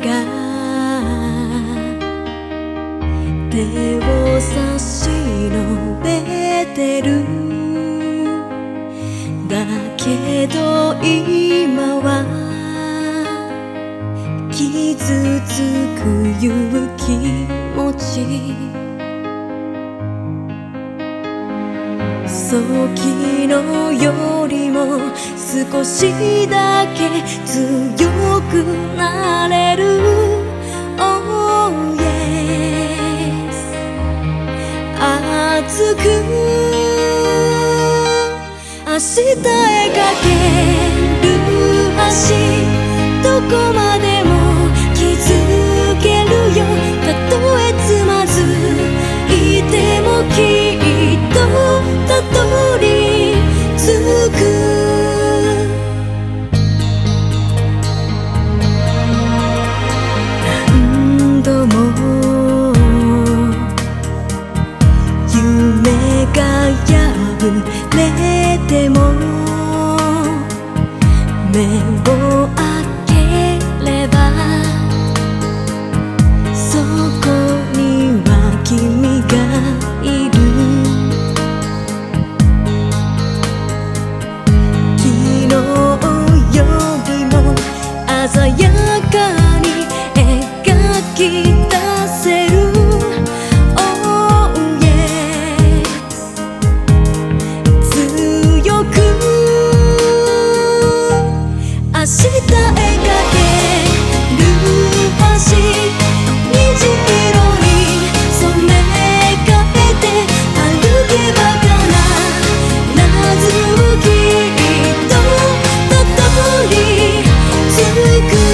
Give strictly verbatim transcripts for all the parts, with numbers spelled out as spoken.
が手を差し伸べてる。だけど今は傷つくいう気持ち、昨日よりも少しだけ強くなれる。 Oh yes、 熱く明日へかける橋、どこまでも気づけるよ。たとえつまずいてもきっとたどり着く。何度も夢が破れても目を開ければそこには君がいる。昨日よりも鮮やかに描き出せる。 Oh yes、 強く明日へかける橋、虹色に染め替えて歩けばかな謎をきっとたどり着く。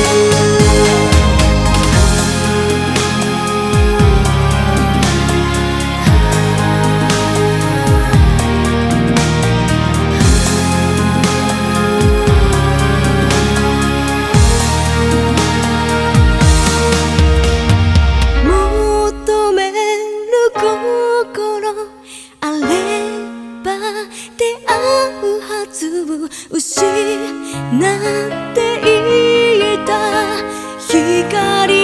求める心あれば出会うはず、失っていた光